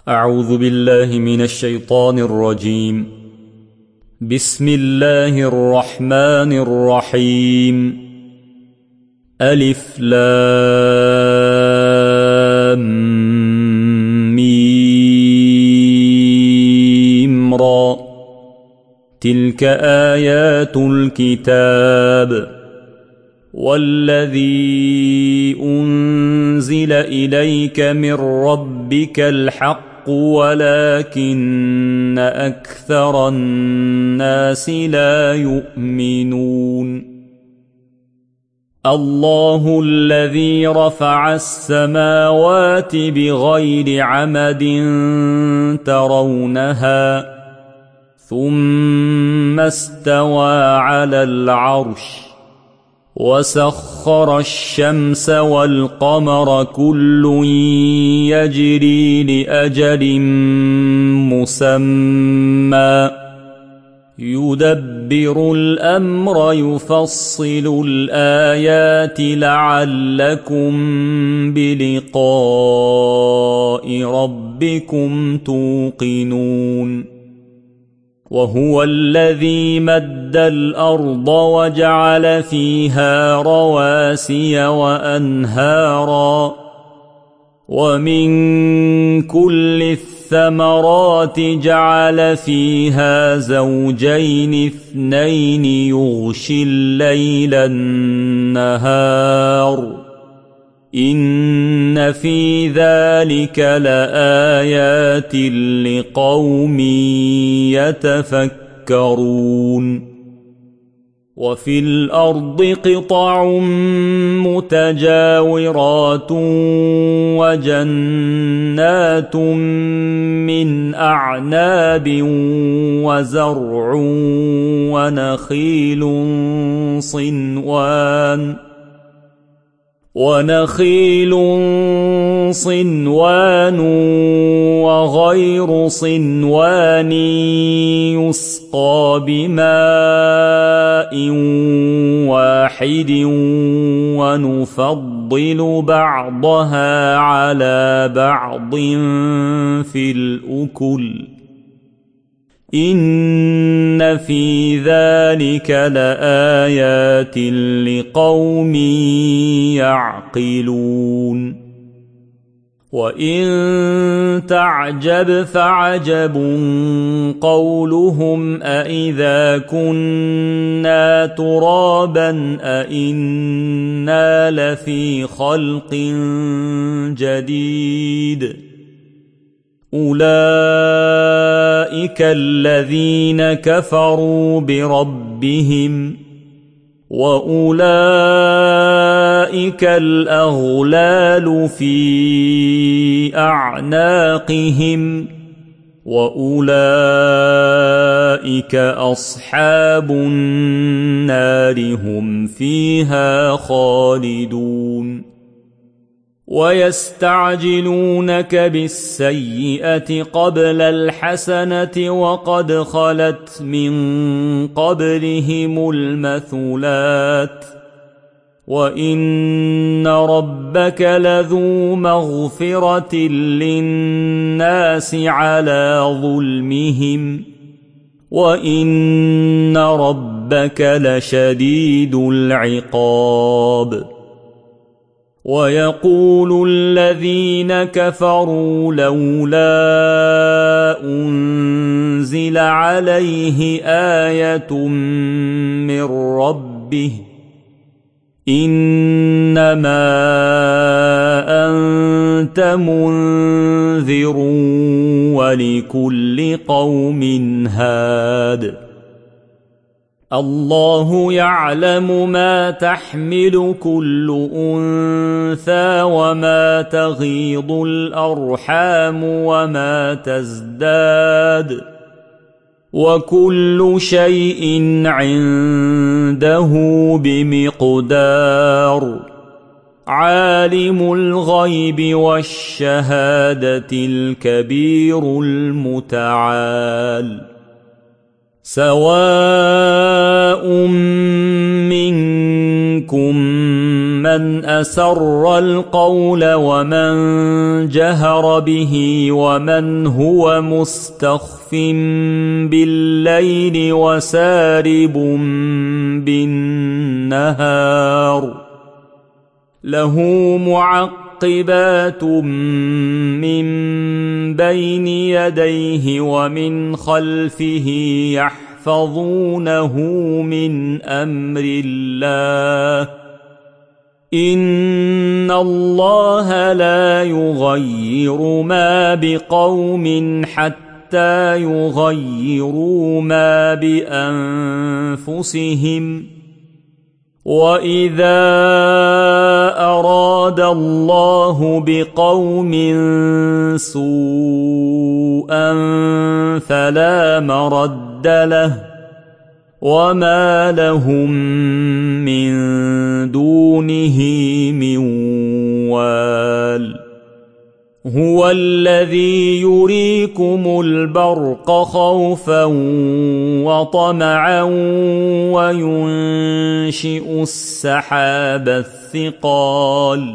أعوذ بالله من الشيطان الرجيم. بسم الله الرحمن الرحيم. ألف لام ميم را. تلك آيات الكتاب والذي أنزل إليك من ربك الحق ولكن أكثر الناس لا يؤمنون. الله الذي رفع السماوات بغير عمد ترونها ثم استوى على العرش وسخر الشمس والقمر كل يجري لأجل مسمى يدبر الأمر يفصل الآيات لعلكم بلقاء ربكم توقنون. وهو الذي مد الأرض وجعل فيها رواسي وأنهارا ومن كل الثمرات جعل فيها زوجين اثنين يغشي الليل النهار إن في ذلك لآيات لقوم يتفكرون. وفي الأرض قطع متجاورات وجنات من أعناب وزرع ونخيل صنوان وغير صنوان يسقى بماء واحد ونفضل بعضها على بعض في الأكل إن في ذلك لآيات لقوم يعقلون. وإن تعجب فعجب قولهم أإذا كنا ترابا أإنا لفي خلق جديد أولئك الذين كفروا بربهم وأولئك الأغلال في أعناقهم وأولئك أصحاب النار هم فيها خالدون. ويستعجلونك بالسيئة قبل الحسنة وقد خلت من قبلهم المثلات وإن ربك لذو مغفرة للناس على ظلمهم وإن ربك لشديد العقاب. ويقول الذين كفروا لولا أنزل عليه آية من ربه إنما أنت منذر ولكل قوم هاد. الله يعلم ما تحمل كل أنثى وما تغيض الأرحام وما تزداد وكل شيء عنده بمقدار. عالم الغيب والشهادة الكبير المتعال. سواء منكم من أسر القول ومن جهر به ومن هو مستخف بالليل وسارب بالنهار له معقبات من بين يديه ومن خلفه يحفظونه من أمر الله إن الله لا يغير ما بقوم حتى يغيروا ما بأنفسهم وإذا أراد الله بقوم سوءا فلا مرد له وما لهم من دونه من وال هو الذي يريكم البرق خوفا وطمعا وينشئ السحاب الثقال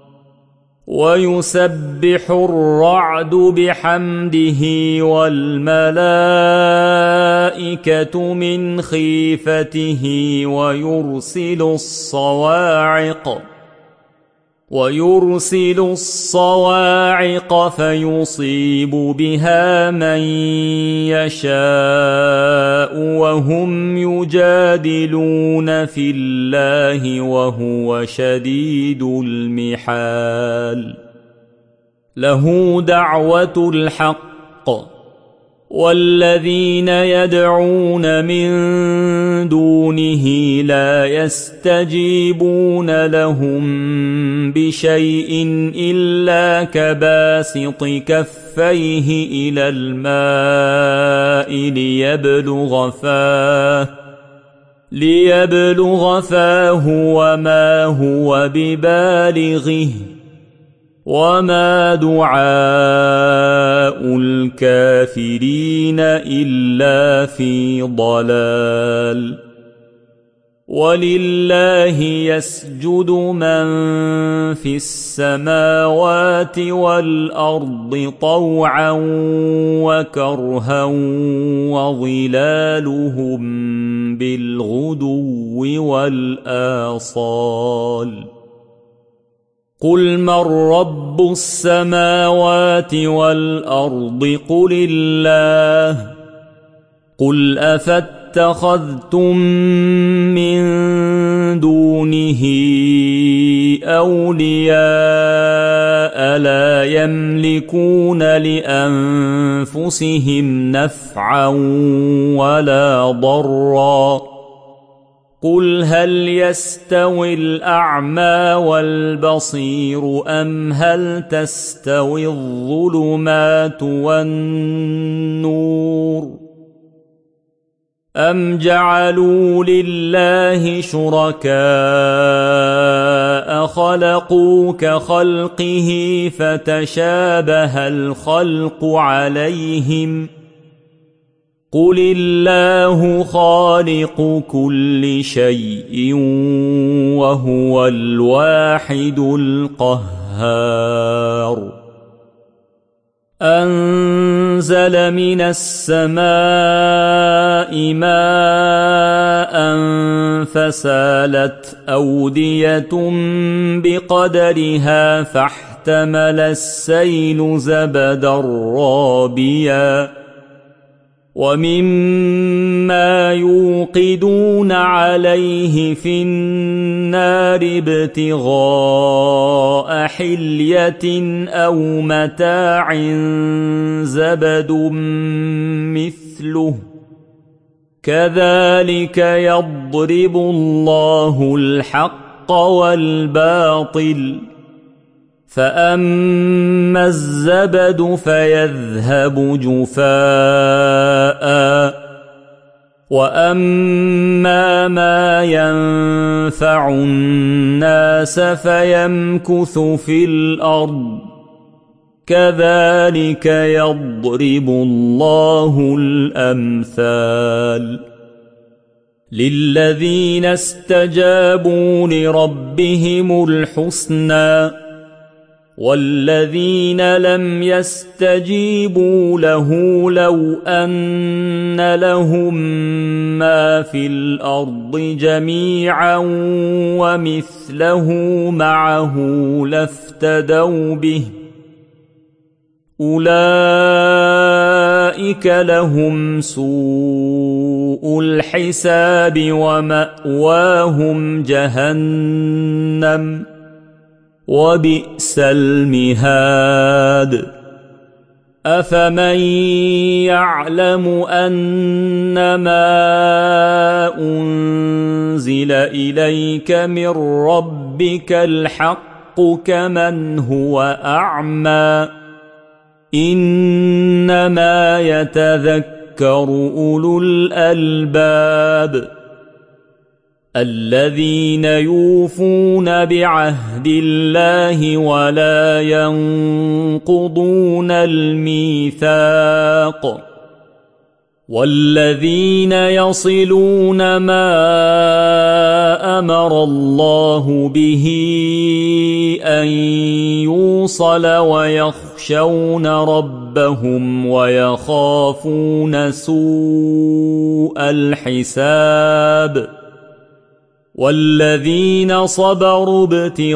ويسبح الرعد بحمده والملائكة من خيفته ويرسل الصواعق فيصيب بها من يشاء وهم يجادلون في الله وهو شديد المحال له دعوة الحق والذين يدعون من دونه لا يستجيبون لهم بشيء إلا كباسط كفيه إلى الماء ليبلغ فاه وما هو ببالغه وما دعاء الكافرين إلا في ضلال ولله يسجد من في السماوات والأرض طوعا وكرها وظلالهم بالغدو والآصال قل من رب السماوات والأرض قل الله قل أفاتخذتم من دونه أولياء لا يملكون لأنفسهم نفعا ولا ضرا قل هل يستوي الأعمى والبصير أم هل تستوي الظلمات والنور أم جعلوا لله شركاء خلقوا كخلقه فتشابه الخلق عليهم قل الله خالق كل شيء وهو الواحد القهار أنزل من السماء ماء فسالت أودية بقدرها فاحتمل السيل زبدا رابيا ومما يوقدون عليه في النار ابتغاء حلية أو متاع زبد مثله كذلك يضرب الله الحق والباطل فأما الزبد فيذهب جفاء وأما ما ينفع الناس فيمكث في الأرض كذلك يضرب الله الأمثال للذين استجابوا لربهم الحسنى والذين لم يستجيبوا له لو أن لهم ما في الأرض جميعا ومثله معه لافتدوا به أولئك لهم سوء الحساب ومأواهم جهنم وبئس المهاد أفمن يعلم أنما أنزل إليك من ربك الحق كمن هو أعمى إنما يتذكر أولو الألباب الذين يوفون بعهد الله ولا ينقضون الميثاق والذين يصلون ما أمر الله به أن يوصل ويخشون ربهم ويخافون سوء الحساب والذين صبروا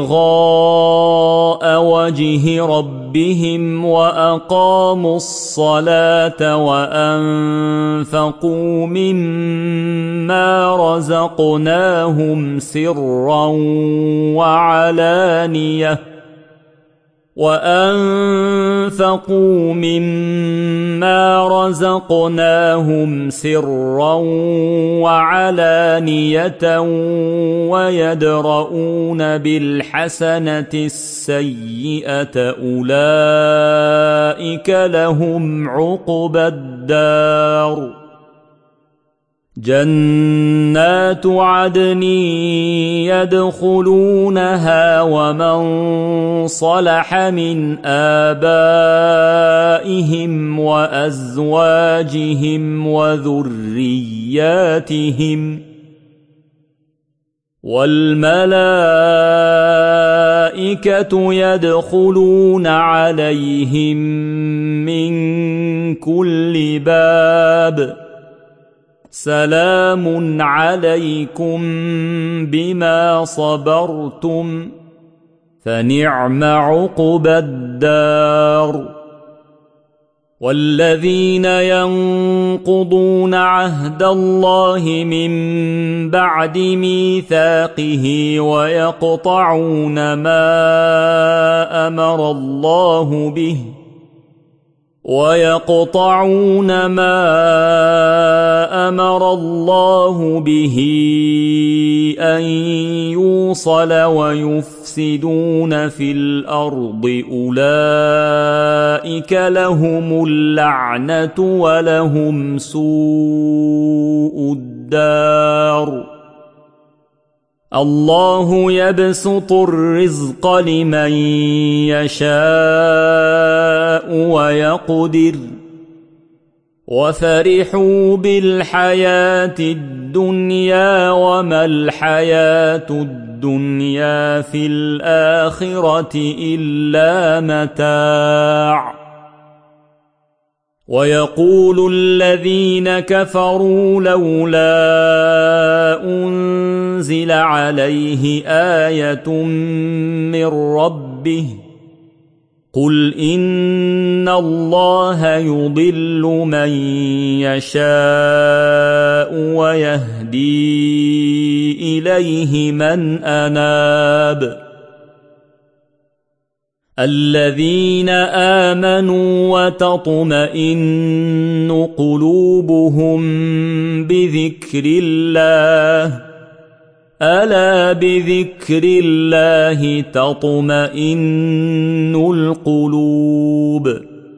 ابتغاء وجه ربهم وأقاموا الصلاة وأنفقوا مما رزقناهم سرا وعلانية ويدرؤون بالحسنة السيئة أولئك لهم عقبى الدار جنات عدن يدخلونها ومن صلح من آبائهم وأزواجهم وذرياتهم والملائكة يدخلون عليهم من كل باب سلام عليكم بما صبرتم فنعم عقبى الدار والذين ينقضون عهد الله من بعد ميثاقه ويقطعون ما أمر الله به أن يوصل ويفسدون في الأرض أولئك لهم اللعنة ولهم سوء الدار الله يبسط الرزق لمن يشاء ويقدر وفرحوا بالحياة الدنيا وما الحياة الدنيا في الآخرة إلا متاع ويقول الذين كفروا لولا أنزل عليه آية من ربه قل إن الله يضل من يشاء ويهدي إليه من أناب الذين آمنوا وتطمئن قلوبهم بذكر الله ألا بذكر الله تطمئن القلوب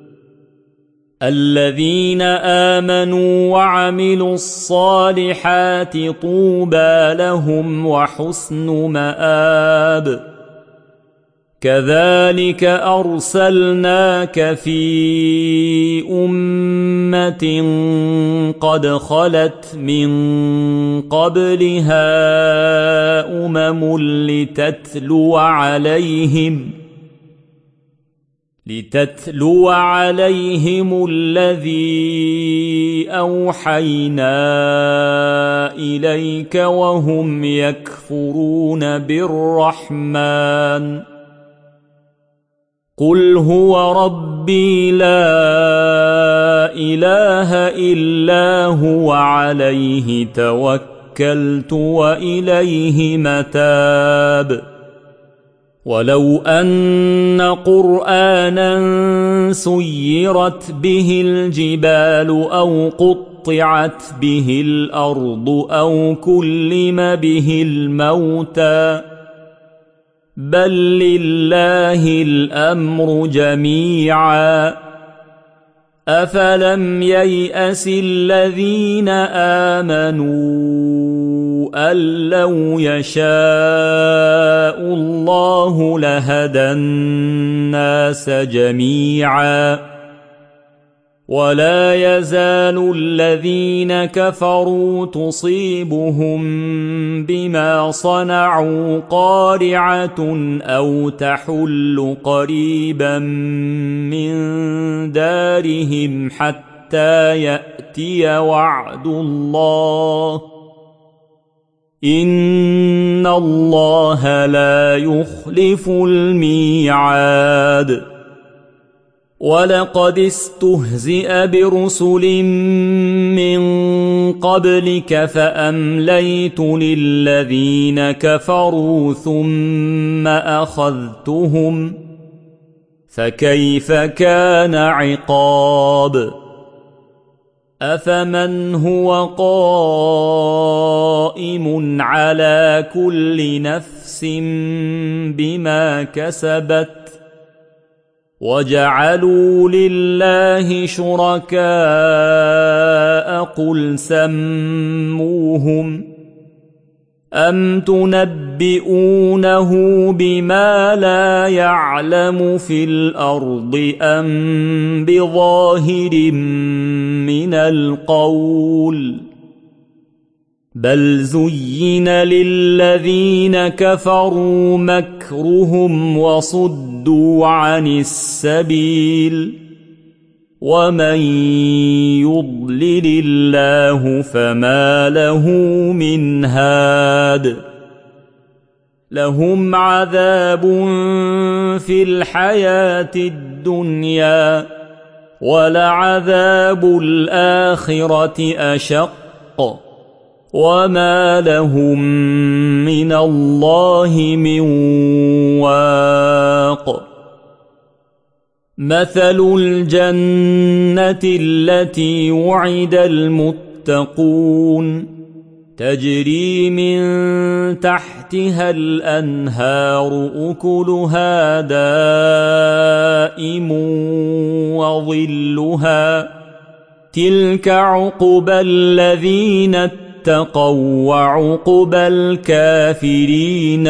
الذين آمنوا وعملوا الصالحات طوبى لهم وحسن مآب كذلك أرسلناك في أمة قد خلت من قبلها لتتلو عليهم الذي أوحينا إليك وهم يكفرون بالرحمن قل هو ربي لا إله إلا هو عليه توكلت وإليه متاب ولو أن قرآنا سيرت به الجبال أو قطعت به الأرض أو كلم به الموتى بل لله الأمر جميعا أفلم ييأس الذين آمنوا أن لو يشاء الله لهدى الناس جميعا ولا يزال الذين كفروا تصيبهم بما صنعوا قارعة أو تحل قريبا من دارهم حتى يأتي وعد الله إن الله لا يخلف الميعاد ولقد استهزئ برسل من قبلك فأمليت للذين كفروا ثم أخذتهم فكيف كان عقاب أفمن هو قائم على كل نفس بما كسبت وجعلوا لله شركاء قل سموهم أم تنبئونه بما لا يعلم في الأرض أم بظاهر من القول بل زين للذين كفروا مكرهم وصدوا عن السبيل ومن يضلل الله فما له من هاد لهم عذاب في الحياة الدنيا ولعذاب الآخرة أشق وما لهم من الله من واق مثل الجنة التي وعد المتقون تجري من تحتها الأنهار أكلها دائم وظلها تلك عقبى الذين اتقوا وعقبى الكافرين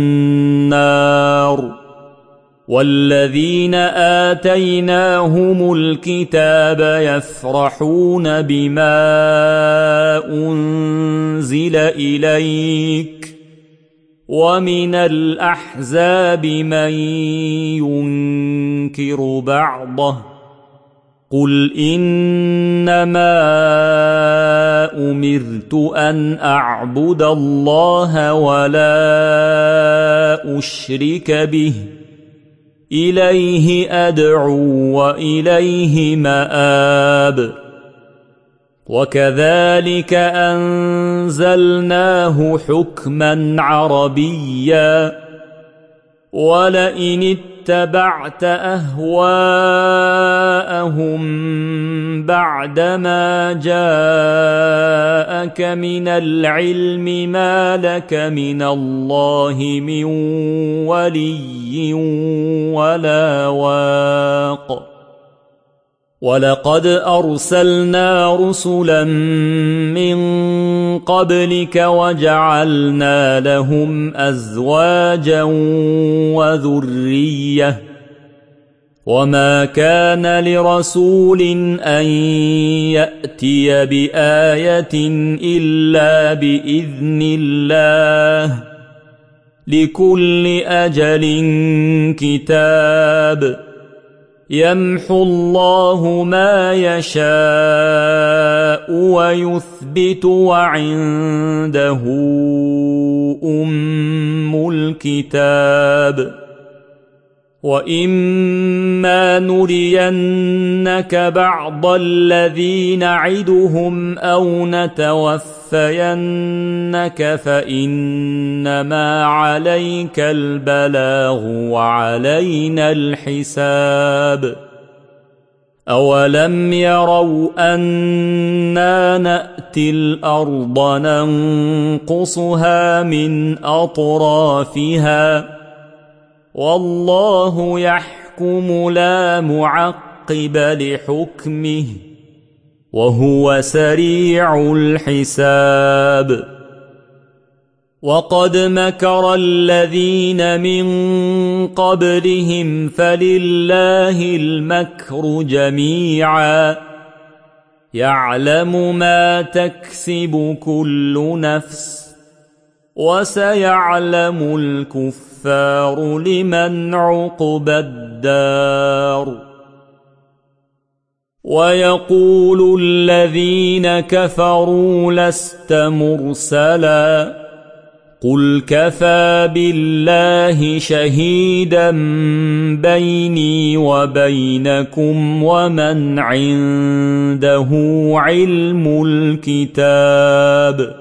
النار والذين آتيناهم الكتاب يفرحون بما أنزل إليك ومن الأحزاب من ينكر بعضه قل إنما أمرت أن أعبد الله ولا أشرك به إليه أدعو وإليه مآب وكذلك أنزلناه حكما عربيا ولئن اتبعت أهواءهم بعدما جاءك من العلم ما لك من الله من ولي ولا واق ولقد أرسلنا رسلا من قبلك وجعلنا لهم أزواجا وما كان لرسول أن يأتي بآية إلا بإذن الله لكل أجل كتاب يمحو الله ما يشاء ويثبت وعنده أم الكتاب وإما نرينك بعض الذي نعدهم أو نتوفينك فإنما عليك البلاغ وعلينا الحساب أولم يروا أنا نأتي الأرض ننقصها من أطرافها والله يحكم لا معقب لحكمه وهو سريع الحساب وقد مكر الذين من قبلهم فلله المكر جميعا يعلم ما تكسب كل نفس وسيعلم الكفار لمن عقبى الدار ويقول الذين كفروا لست مرسلا قل كفى بالله شهيدا بيني وبينكم ومن عنده علم الكتاب